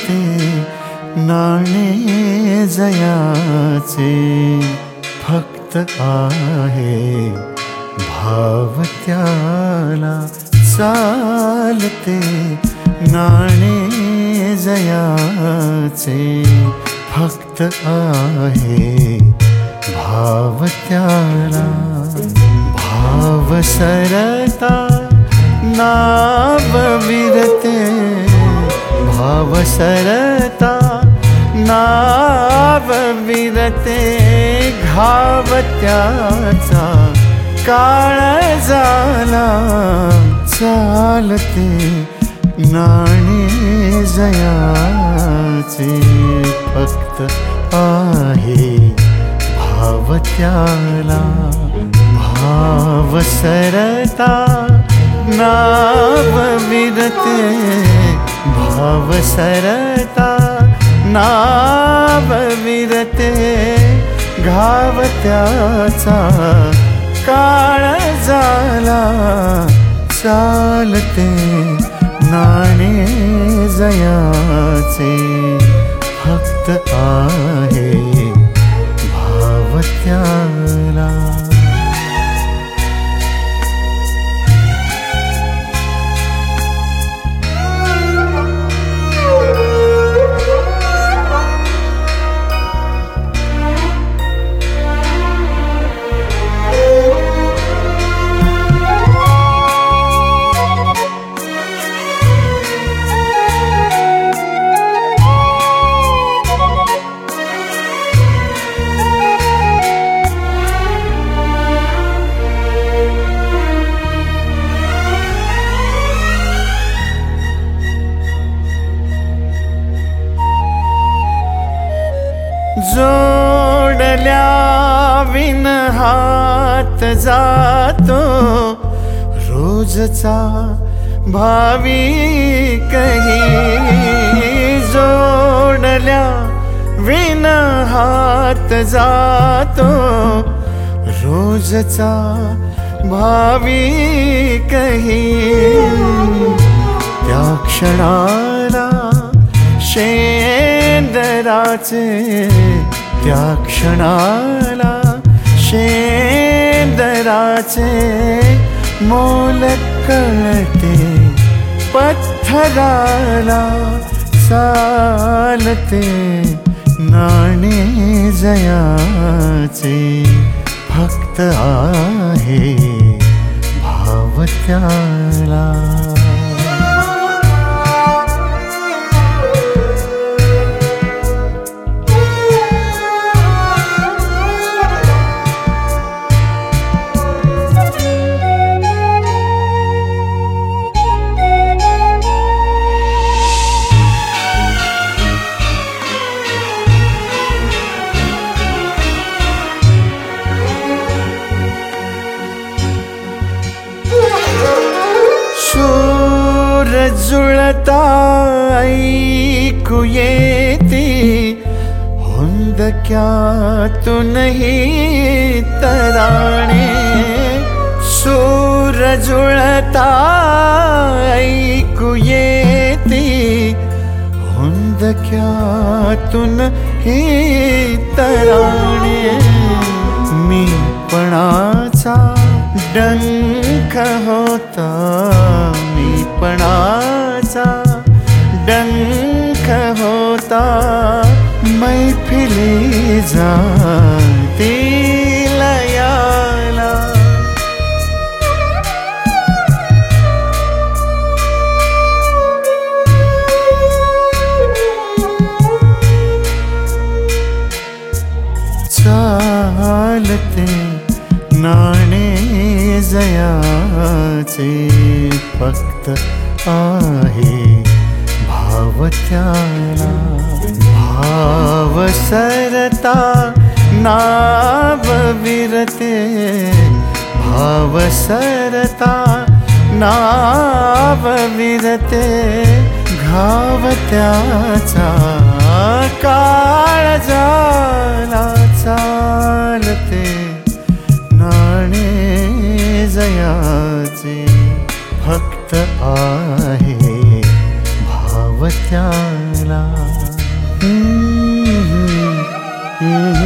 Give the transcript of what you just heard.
चालते नाणे जयाचे फक्त आहे भाव त्याला चालते नाणे जयाचे फक्त आहे भाव त्याला भाव सरता नाव विरते भाव सरता नाव विरते घाव त्याचा काळजाला चालते नाणे जयाचे फक्त आहे भाव त्याला भाव सरता नाव विरते भाव सरता नाव विरते घाव त्याचा काळजाला चालते नाणे जयाचे फक्त आहे भाव त्याला जोडल्या विन हात जातो रोजचा भाविकही जोडल्या विन हात जातो रोजचा भाविकही त्या क्षणाला शेंदराचे त्या क्षणाला शेंदराचे मोल कळते पत्थराला चालते नाणे जयाचे फक्त आहे भाव त्याला जुळता ऐकू येती हुंदक्यातूनही तराणे सूर जुळता ऐकू येती हुंदक्यातूनही तराणे मीपणाचा डंख होता मीपणाचा डंख होता मैफिली जाती लयाला चालते नाणे जयाचे फक्त आहे भाव त्याला भाव सरता नाव विरते भाव सरता नाव विरते घाव त्याचा काळजाला चालते नाणे जयाचे फक्त आहे भाव त्याला हम्म.